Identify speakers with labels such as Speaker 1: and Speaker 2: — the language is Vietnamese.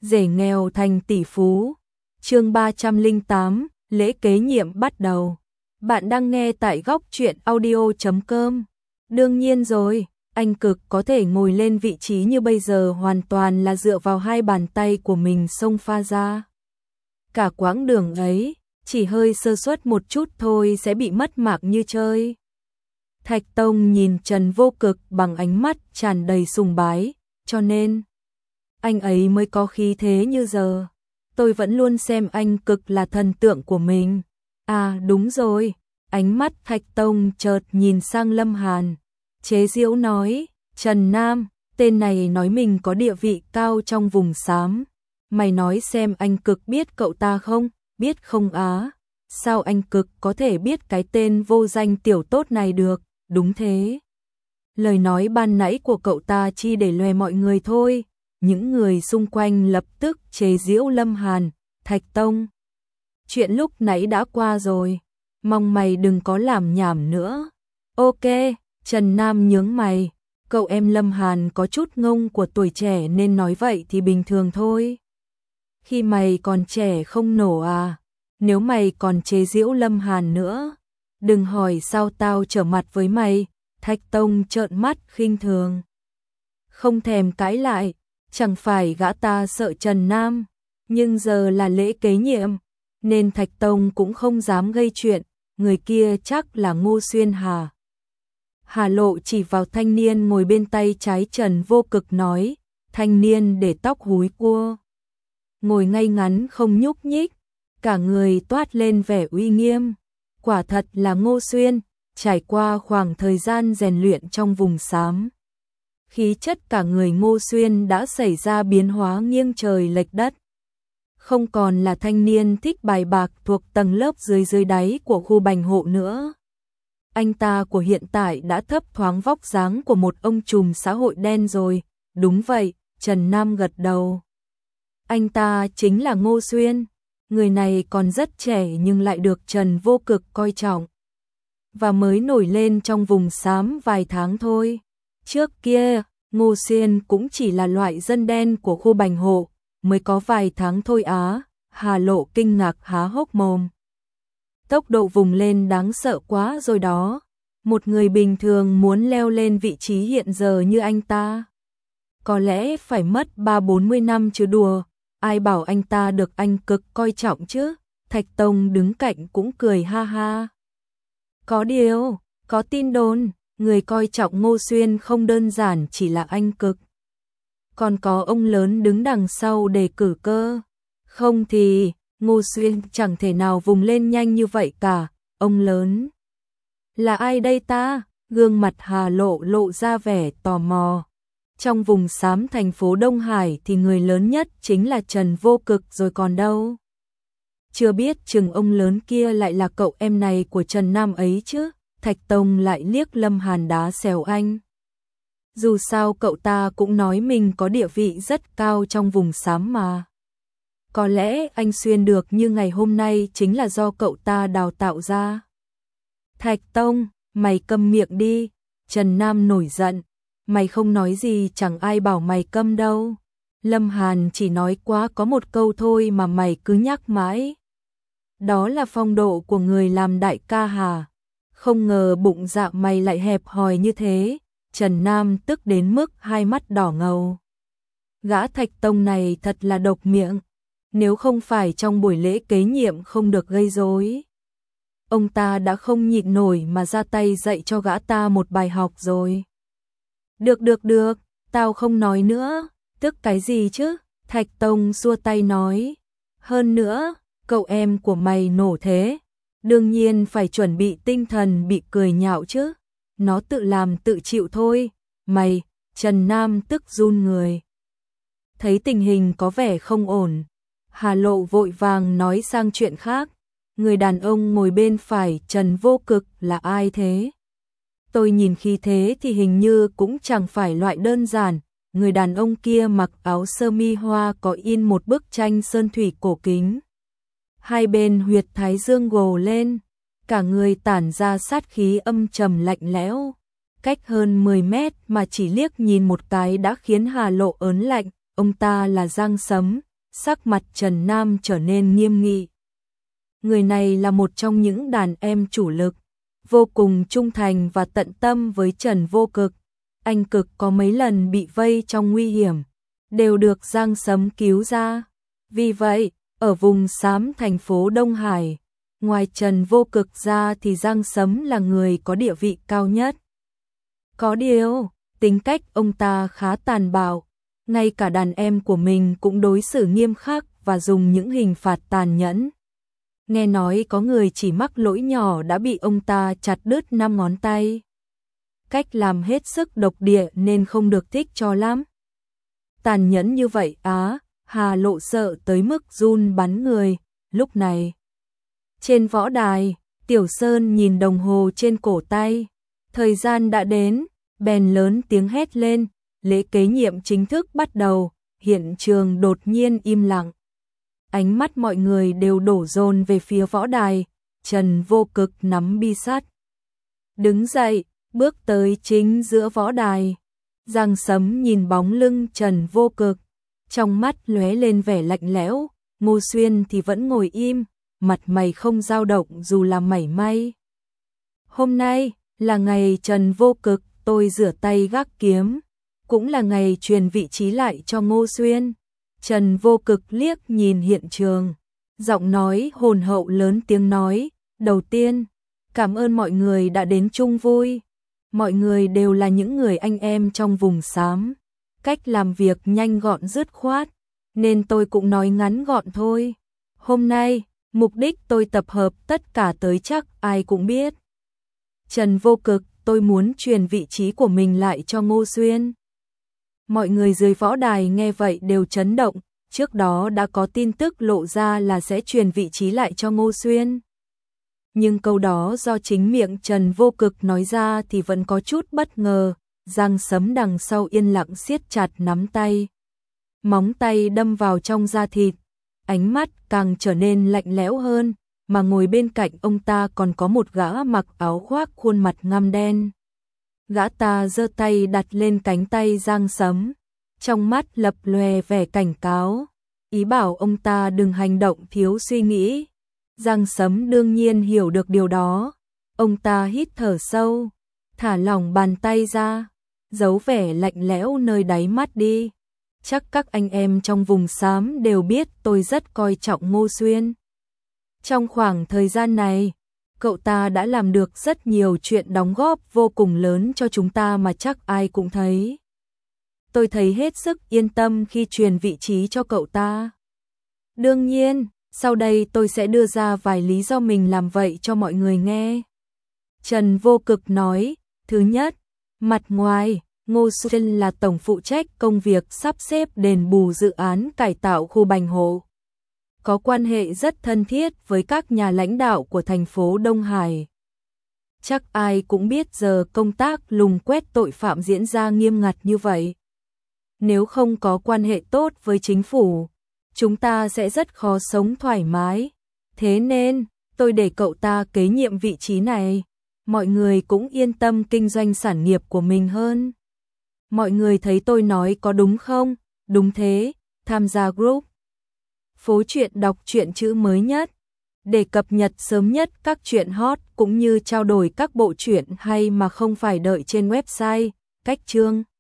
Speaker 1: rể nghèo thành tỷ phú. Chương 308, lễ kế nhiệm bắt đầu. Bạn đang nghe tại góc truyện audio.com. Đương nhiên rồi, anh Cực có thể ngồi lên vị trí như bây giờ hoàn toàn là dựa vào hai bàn tay của mình xông pha ra. Cả quãng đường ấy, chỉ hơi sơ suất một chút thôi sẽ bị mất mạng như chơi. Thạch Tông nhìn Trần Vô Cực bằng ánh mắt tràn đầy sùng bái, cho nên anh ấy mới có khí thế như giờ. Tôi vẫn luôn xem anh Cực là thần tượng của mình. À đúng rồi, ánh mắt Thạch Tông chợt nhìn sang Lâm Hàn, chế giễu nói, Trần Nam, tên này nói mình có địa vị cao trong vùng xám. Mày nói xem anh Cực biết cậu ta không? Biết không á? Sao anh Cực có thể biết cái tên vô danh tiểu tốt này được? Đúng thế. Lời nói ban nãy của cậu ta chỉ để lòe mọi người thôi. Những người xung quanh lập tức chế giễu Lâm Hàn, Thạch Tông. Chuyện lúc nãy đã qua rồi, mong mày đừng có làm nhảm nữa. Ok, Trần Nam nhướng mày, cậu em Lâm Hàn có chút ngông của tuổi trẻ nên nói vậy thì bình thường thôi. Khi mày còn trẻ không nổ à, nếu mày còn chế giễu Lâm Hàn nữa, đừng hỏi sao tao trở mặt với mày. Thạch Tông trợn mắt khinh thường, không thèm cãi lại, chẳng phải gã ta sợ Trần Nam, nhưng giờ là lễ kế nhiệm, nên Thạch Tông cũng không dám gây chuyện, người kia chắc là Ngô Xuyên Hà. Hà Lộ chỉ vào thanh niên ngồi bên tay trái Trần Vô Cực nói, thanh niên để tóc húi cua, ngồi ngay ngắn không nhúc nhích, cả người toát lên vẻ uy nghiêm, quả thật là Ngô Xuyên, trải qua khoảng thời gian rèn luyện trong vùng xám. Khí chất cả người Ngô Xuyên đã xảy ra biến hóa nghiêng trời lệch đất. Không còn là thanh niên thích bài bạc thuộc tầng lớp dưới đáy của khu bành hộ nữa. Anh ta của hiện tại đã thấp thoáng vóc dáng của một ông trùm xã hội đen rồi. Đúng vậy, Trần Nam gật đầu. Anh ta chính là Ngô Xuyên. Người này còn rất trẻ nhưng lại được Trần Vô Cực coi trọng. Và mới nổi lên trong vùng xám vài tháng thôi. Trước kia, Ngô Xuyên cũng chỉ là loại dân đen của khu bành hộ, mới có vài tháng thôi á. Hà Lộ kinh ngạc há hốc mồm. Tốc độ vùng lên đáng sợ quá rồi đó. Một người bình thường muốn leo lên vị trí hiện giờ như anh ta, có lẽ phải mất 30-40 năm chứ đùa. Ai bảo anh ta được anh Cực coi trọng chứ. Thạch Tông đứng cạnh cũng cười ha ha. Có điều, có tin đồn, người coi trọng Ngô Xuyên không đơn giản chỉ là anh Cực, còn có ông lớn đứng đằng sau đề cử cơ. Không thì Ngô Xuyên chẳng thể nào vùng lên nhanh như vậy cả. Ông lớn là ai đây ta? Gương mặt Hà Lộ lộ ra vẻ tò mò. Trong vùng xám thành phố Đông Hải thì người lớn nhất chính là Trần Vô Cực rồi còn đâu. Chưa biết chừng ông lớn kia lại là cậu em này của Trần Nam ấy chứ. Thạch Tông lại liếc Lâm Hàn đá xèo anh. Dù sao cậu ta cũng nói mình có địa vị rất cao trong vùng xám mà. Có lẽ anh Xuyên được như ngày hôm nay chính là do cậu ta đào tạo ra. Thạch Tông, mày câm miệng đi. Trần Nam nổi giận. Mày không nói gì chẳng ai bảo mày câm đâu. Lâm Hàn chỉ nói quá có một câu thôi mà mày cứ nhắc mãi. Đó là phong độ của người làm đại ca hà. Không ngờ bụng dạ mày lại hẹp hòi như thế. Trần Nam tức đến mức hai mắt đỏ ngầu. Gã Thạch Tông này thật là độc miệng. Nếu không phải trong buổi lễ kế nhiệm không được gây rối, ông ta đã không nhịn nổi mà ra tay dạy cho gã ta một bài học rồi. Được, tao không nói nữa. Tức cái gì chứ? Thạch Tông xua tay nói. Hơn nữa, cậu em của mày nổ thế, đương nhiên phải chuẩn bị tinh thần bị cười nhạo chứ. Nó tự làm tự chịu thôi. Mày, Trần Nam tức run người. Thấy tình hình có vẻ không ổn, Hà Lộ vội vàng nói sang chuyện khác. Người đàn ông ngồi bên phải Trần Vô Cực là ai thế? Tôi nhìn khí thế thì hình như cũng chẳng phải loại đơn giản. Người đàn ông kia mặc áo sơ mi hoa có in một bức tranh sơn thủy cổ kính. Hai bên huyệt thái dương gồ lên, cả người tản ra sát khí âm trầm lạnh lẽo. Cách hơn 10 mét mà chỉ liếc nhìn một cái đã khiến Hà Lộ ớn lạnh. Ông ta là Giang Sấm, sắc mặt Trần Nam trở nên nghiêm nghị. Người này là một trong những đàn em chủ lực, vô cùng trung thành và tận tâm với Trần Vô Cực. Anh Cực có mấy lần bị vây trong nguy hiểm, đều được Giang Sấm cứu ra. Vì vậy, ở vùng xám thành phố Đông Hải, ngoài Trần Vô Cực ra thì Giang Sấm là người có địa vị cao nhất. Có điều, tính cách ông ta khá tàn bạo, ngay cả đàn em của mình cũng đối xử nghiêm khắc và dùng những hình phạt tàn nhẫn. Nghe nói có người chỉ mắc lỗi nhỏ đã bị ông ta chặt đứt 5 ngón tay. Cách làm hết sức độc địa nên không được thích cho lắm. Tàn nhẫn như vậy á, Hà Lộ sợ tới mức run bắn người. Lúc này, trên võ đài, Tiểu Sơn nhìn đồng hồ trên cổ tay. Thời gian đã đến, bèn lớn tiếng hét lên, lễ kế nhiệm chính thức bắt đầu. Hiện trường đột nhiên im lặng. Ánh mắt mọi người đều đổ dồn về phía võ đài. Trần Vô Cực nắm bi sắt, đứng dậy, bước tới chính giữa võ đài. Giang Sấm nhìn bóng lưng Trần Vô Cực, trong mắt lóe lên vẻ lạnh lẽo. Ngô Xuyên thì vẫn ngồi im, mặt mày không dao động dù là mảy may. Hôm nay là ngày Trần Vô Cực tôi rửa tay gác kiếm, cũng là ngày truyền vị trí lại cho Ngô Xuyên. Trần Vô Cực liếc nhìn hiện trường, giọng nói hồn hậu lớn tiếng nói, đầu tiên, cảm ơn mọi người đã đến chung vui. Mọi người đều là những người anh em trong vùng xám, cách làm việc nhanh gọn dứt khoát, nên tôi cũng nói ngắn gọn thôi. Hôm nay, mục đích tôi tập hợp tất cả tới chắc ai cũng biết. Trần Vô Cực, tôi muốn truyền vị trí của mình lại cho Ngô Xuyên. Mọi người dưới võ đài nghe vậy đều chấn động, trước đó đã có tin tức lộ ra là sẽ truyền vị trí lại cho Ngô Xuyên. Nhưng câu đó do chính miệng Trần Vô Cực nói ra thì vẫn có chút bất ngờ. Giang Sấm đằng sau yên lặng siết chặt nắm tay, móng tay đâm vào trong da thịt, ánh mắt càng trở nên lạnh lẽo hơn, mà ngồi bên cạnh ông ta còn có một gã mặc áo khoác khuôn mặt ngăm đen. Gã ta giơ tay đặt lên cánh tay Giang Sấm, trong mắt lập lòe vẻ cảnh cáo, ý bảo ông ta đừng hành động thiếu suy nghĩ. Giang Sấm đương nhiên hiểu được điều đó, ông ta hít thở sâu, thả lỏng bàn tay ra, giấu vẻ lạnh lẽo nơi đáy mắt đi. Chắc các anh em trong vùng xám đều biết tôi rất coi trọng Ngô Xuyên. Trong khoảng thời gian này, cậu ta đã làm được rất nhiều chuyện đóng góp vô cùng lớn cho chúng ta mà chắc ai cũng thấy. Tôi thấy hết sức yên tâm khi truyền vị trí cho cậu ta. Đương nhiên, sau đây tôi sẽ đưa ra vài lý do mình làm vậy cho mọi người nghe. Trần Vô Cực nói, thứ nhất, mặt ngoài, Ngô Xuyên là tổng phụ trách công việc sắp xếp đền bù dự án cải tạo khu Bành Hộ. Có quan hệ rất thân thiết với các nhà lãnh đạo của thành phố Đông Hải. Chắc ai cũng biết giờ công tác lùng quét tội phạm diễn ra nghiêm ngặt như vậy. Nếu không có quan hệ tốt với chính phủ, chúng ta sẽ rất khó sống thoải mái. Thế nên, tôi để cậu ta kế nhiệm vị trí này. Mọi người cũng yên tâm kinh doanh sản nghiệp của mình hơn. Mọi người thấy tôi nói có đúng không? Đúng thế, tham gia group Phố Truyện đọc truyện chữ mới nhất, để cập nhật sớm nhất các truyện hot cũng như trao đổi các bộ truyện hay mà không phải đợi trên website. Cách chương